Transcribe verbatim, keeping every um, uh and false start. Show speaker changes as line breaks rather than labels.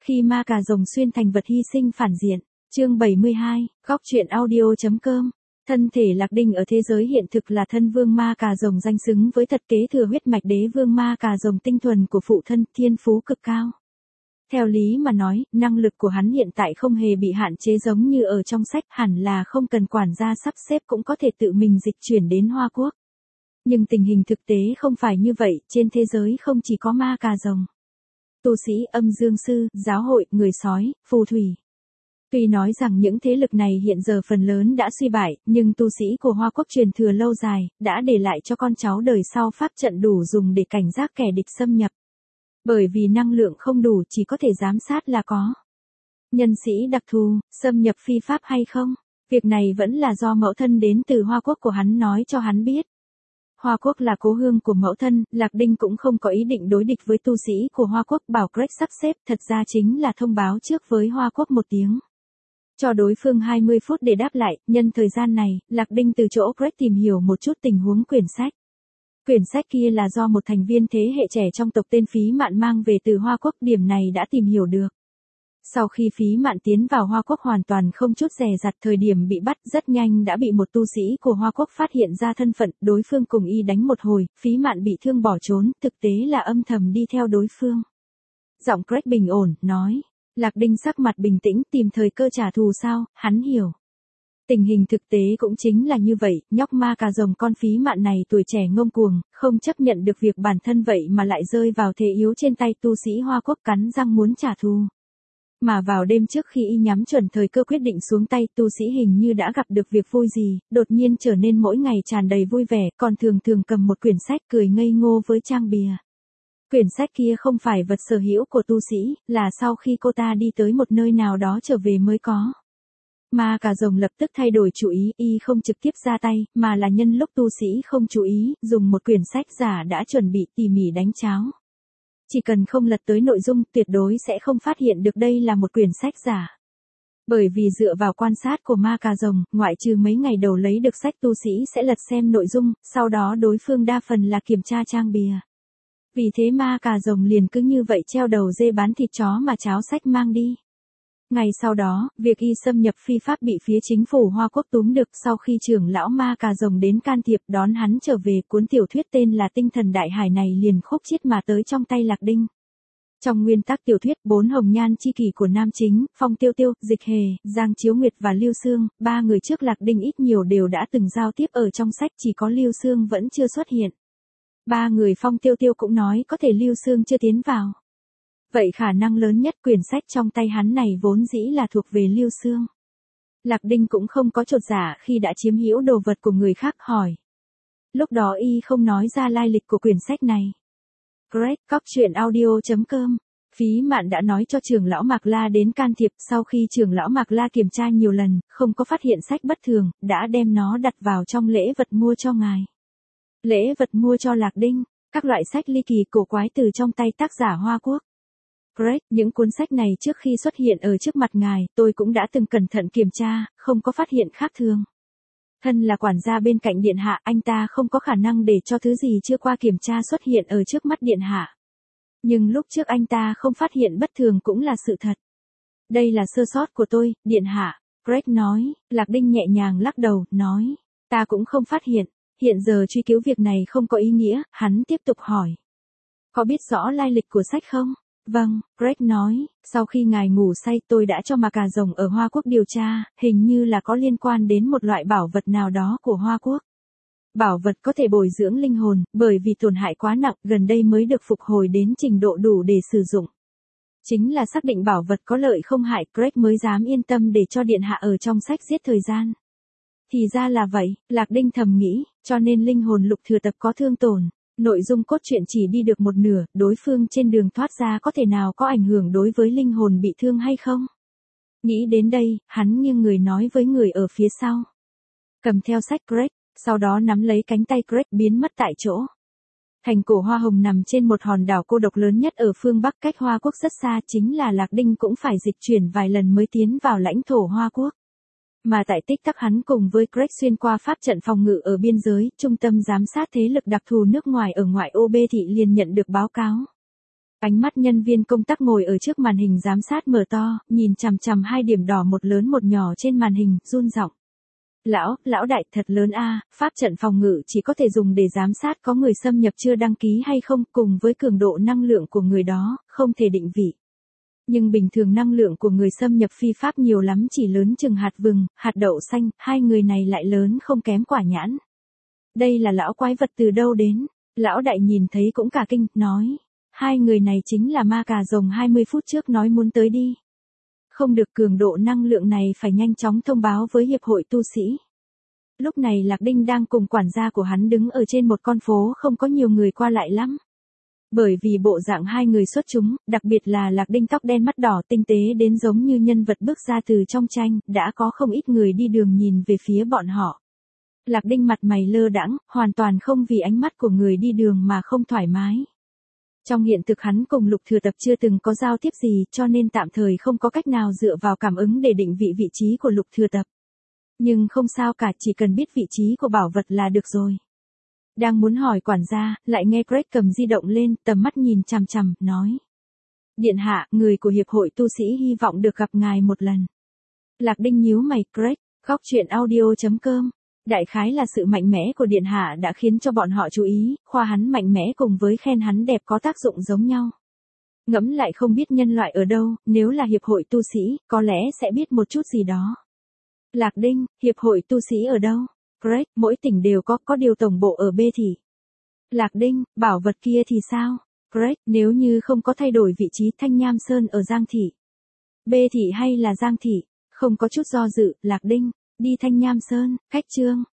Khi ma cà rồng xuyên thành vật hy sinh phản diện. Chương bảy mươi hai, góc truyện audio.com. Thân thể Lạc Đinh ở thế giới hiện thực là thân vương ma cà rồng danh xứng với thật kế thừa huyết mạch đế vương ma cà rồng tinh thuần của phụ thân, thiên phú cực cao. Theo lý mà nói, năng lực của hắn hiện tại không hề bị hạn chế giống như ở trong sách, hẳn là không cần quản gia sắp xếp cũng có thể tự mình dịch chuyển đến Hoa Quốc. Nhưng tình hình thực tế không phải như vậy, trên thế giới không chỉ có ma cà rồng. Tu sĩ, âm dương sư, giáo hội, người sói, phù thủy. Tuy nói rằng những thế lực này hiện giờ phần lớn đã suy bại, nhưng tu sĩ của Hoa Quốc truyền thừa lâu dài, đã để lại cho con cháu đời sau pháp trận đủ dùng để cảnh giác kẻ địch xâm nhập. Bởi vì năng lượng không đủ chỉ có thể giám sát là có. Nhân sĩ đặc thù, xâm nhập phi pháp hay không? Việc này vẫn là do mẫu thân đến từ Hoa Quốc của hắn nói cho hắn biết. Hoa Quốc là cố hương của mẫu thân, Lạc Đinh cũng không có ý định đối địch với tu sĩ của Hoa Quốc, bảo Greg sắp xếp, thật ra chính là thông báo trước với Hoa Quốc một tiếng. Cho đối phương hai mươi phút để đáp lại, nhân thời gian này, Lạc Đinh từ chỗ Greg tìm hiểu một chút tình huống quyển sách. Quyển sách kia là do một thành viên thế hệ trẻ trong tộc tên Phí Mạn mang về từ Hoa Quốc, điểm này đã tìm hiểu được. Sau khi Phí Mạn tiến vào Hoa Quốc hoàn toàn không chút dè dặt, thời điểm bị bắt rất nhanh đã bị một tu sĩ của Hoa Quốc phát hiện ra thân phận, đối phương cùng y đánh một hồi, Phí Mạn bị thương bỏ trốn, thực tế là âm thầm đi theo đối phương. Giọng Greg bình ổn, nói. Lạc Đinh sắc mặt bình tĩnh, tìm thời cơ trả thù sao, hắn hiểu. Tình hình thực tế cũng chính là như vậy, nhóc ma cà rồng con Phí Mạn này tuổi trẻ ngông cuồng, không chấp nhận được việc bản thân vậy mà lại rơi vào thế yếu trên tay tu sĩ Hoa Quốc, cắn răng muốn trả thù. Mà vào đêm trước khi y nhắm chuẩn thời cơ quyết định xuống tay, tu sĩ hình như đã gặp được việc vui gì, đột nhiên trở nên mỗi ngày tràn đầy vui vẻ, còn thường thường cầm một quyển sách cười ngây ngô với trang bìa. Quyển sách kia không phải vật sở hữu của tu sĩ, là sau khi cô ta đi tới một nơi nào đó trở về mới có. Ma cà rồng lập tức thay đổi chủ ý, y không trực tiếp ra tay, mà là nhân lúc tu sĩ không chú ý, dùng một quyển sách giả đã chuẩn bị tỉ mỉ đánh cháo. Chỉ cần không lật tới nội dung, tuyệt đối sẽ không phát hiện được đây là một quyển sách giả. Bởi vì dựa vào quan sát của ma cà rồng, ngoại trừ mấy ngày đầu lấy được sách, tu sĩ sẽ lật xem nội dung, sau đó đối phương đa phần là kiểm tra trang bìa. Vì thế ma cà rồng liền cứ như vậy treo đầu dê bán thịt chó mà cháo sách mang đi. Ngày sau đó, việc y xâm nhập phi pháp bị phía chính phủ Hoa Quốc túm được, sau khi trưởng lão ma cà rồng đến can thiệp đón hắn trở về, cuốn tiểu thuyết tên là Tinh Thần Đại Hải này liền khúc chiết mà tới trong tay Lạc Đinh. Trong nguyên tắc tiểu thuyết, bốn hồng nhan chi kỷ của nam chính, Phong Tiêu Tiêu, Dịch Hề, Giang Chiếu Nguyệt và Lưu Sương, ba người trước Lạc Đinh ít nhiều đều đã từng giao tiếp ở trong sách, chỉ có Lưu Sương vẫn chưa xuất hiện. Ba người Phong Tiêu Tiêu cũng nói có thể Lưu Sương chưa tiến vào. Vậy khả năng lớn nhất quyển sách trong tay hắn này vốn dĩ là thuộc về Lưu Sương. Lạc Đinh cũng không có chột dạ khi đã chiếm hữu đồ vật của người khác, hỏi. Lúc đó y không nói ra lai lịch của quyển sách này. Greg, góc truyện audio.com. Phí Mạn đã nói cho trưởng lão Mạc La đến can thiệp, sau khi trưởng lão Mạc La kiểm tra nhiều lần, không có phát hiện sách bất thường, đã đem nó đặt vào trong lễ vật mua cho ngài. Lễ vật mua cho Lạc Đinh, các loại sách ly kỳ cổ quái từ trong tay tác giả Hoa Quốc. Greg, những cuốn sách này trước khi xuất hiện ở trước mặt ngài, tôi cũng đã từng cẩn thận kiểm tra, không có phát hiện khác thường. Thân là quản gia bên cạnh điện hạ, anh ta không có khả năng để cho thứ gì chưa qua kiểm tra xuất hiện ở trước mắt điện hạ. Nhưng lúc trước anh ta không phát hiện bất thường cũng là sự thật. Đây là sơ sót của tôi, điện hạ, Greg nói. Lạc Đinh nhẹ nhàng lắc đầu, nói. Ta cũng không phát hiện, hiện giờ truy cứu việc này không có ý nghĩa, hắn tiếp tục hỏi. Có biết rõ lai lịch của sách không? Vâng, Greg nói, sau khi ngài ngủ say tôi đã cho ma cà rồng ở Hoa Quốc điều tra, hình như là có liên quan đến một loại bảo vật nào đó của Hoa Quốc. Bảo vật có thể bồi dưỡng linh hồn, bởi vì tổn hại quá nặng, gần đây mới được phục hồi đến trình độ đủ để sử dụng. Chính là xác định bảo vật có lợi không hại, Greg mới dám yên tâm để cho điện hạ ở trong sách giết thời gian. Thì ra là vậy, Lạc Đinh thầm nghĩ, cho nên linh hồn lục thừa tập có thương tổn. Nội dung cốt truyện chỉ đi được một nửa, đối phương trên đường thoát ra có thể nào có ảnh hưởng đối với linh hồn bị thương hay không? Nghĩ đến đây, hắn nghiêng người nói với người ở phía sau. Cầm theo sách Greg, sau đó nắm lấy cánh tay Greg biến mất tại chỗ. Thành cổ Hoa Hồng nằm trên một hòn đảo cô độc lớn nhất ở phương Bắc cách Hoa Quốc rất xa, chính là Lạc Đinh cũng phải dịch chuyển vài lần mới tiến vào lãnh thổ Hoa Quốc. Mà tại tích tắc hắn cùng với Greg xuyên qua pháp trận phòng ngự ở biên giới, trung tâm giám sát thế lực đặc thù nước ngoài ở ngoại ô B thị liền nhận được báo cáo. Ánh mắt nhân viên công tác ngồi ở trước màn hình giám sát mở to, nhìn chằm chằm hai điểm đỏ một lớn một nhỏ trên màn hình, run giọng. Lão, lão đại thật lớn a, pháp trận phòng ngự chỉ có thể dùng để giám sát có người xâm nhập chưa đăng ký hay không, cùng với cường độ năng lượng của người đó, không thể định vị. Nhưng bình thường năng lượng của người xâm nhập phi pháp nhiều lắm, chỉ lớn chừng hạt vừng, hạt đậu xanh, hai người này lại lớn không kém quả nhãn. Đây là lão quái vật từ đâu đến? Lão đại nhìn thấy cũng cả kinh, nói. Hai người này chính là ma cà rồng hai mươi phút trước nói muốn tới đi. Không được, cường độ năng lượng này phải nhanh chóng thông báo với hiệp hội tu sĩ. Lúc này Lạc Đinh đang cùng quản gia của hắn đứng ở trên một con phố không có nhiều người qua lại lắm. Bởi vì bộ dạng hai người xuất chúng, đặc biệt là Lạc Đinh tóc đen mắt đỏ tinh tế đến giống như nhân vật bước ra từ trong tranh, đã có không ít người đi đường nhìn về phía bọn họ. Lạc Đinh mặt mày lơ đãng, hoàn toàn không vì ánh mắt của người đi đường mà không thoải mái. Trong hiện thực hắn cùng Lục Thừa Tập chưa từng có giao tiếp gì, cho nên tạm thời không có cách nào dựa vào cảm ứng để định vị vị trí của Lục Thừa Tập. Nhưng không sao cả, chỉ cần biết vị trí của bảo vật là được rồi. Đang muốn hỏi quản gia, lại nghe Craig cầm di động lên, tầm mắt nhìn chằm chằm, nói. Điện hạ, người của hiệp hội tu sĩ hy vọng được gặp ngài một lần. Lạc Đinh nhíu mày, Craig, góc truyện audio chấm com. Đại khái là sự mạnh mẽ của điện hạ đã khiến cho bọn họ chú ý, khoa hắn mạnh mẽ cùng với khen hắn đẹp có tác dụng giống nhau. Ngẫm lại không biết nhân loại ở đâu, nếu là hiệp hội tu sĩ, có lẽ sẽ biết một chút gì đó. Lạc Đinh, hiệp hội tu sĩ ở đâu? Craig, mỗi tỉnh đều có, có điều tổng bộ ở B thị. Lạc Đinh, bảo vật kia thì sao? Craig, nếu như không có thay đổi vị trí, Thanh Nham Sơn ở Giang thị. B thị hay là Giang thị? Không có chút do dự, Lạc Đinh, đi Thanh Nham Sơn, cách Chương.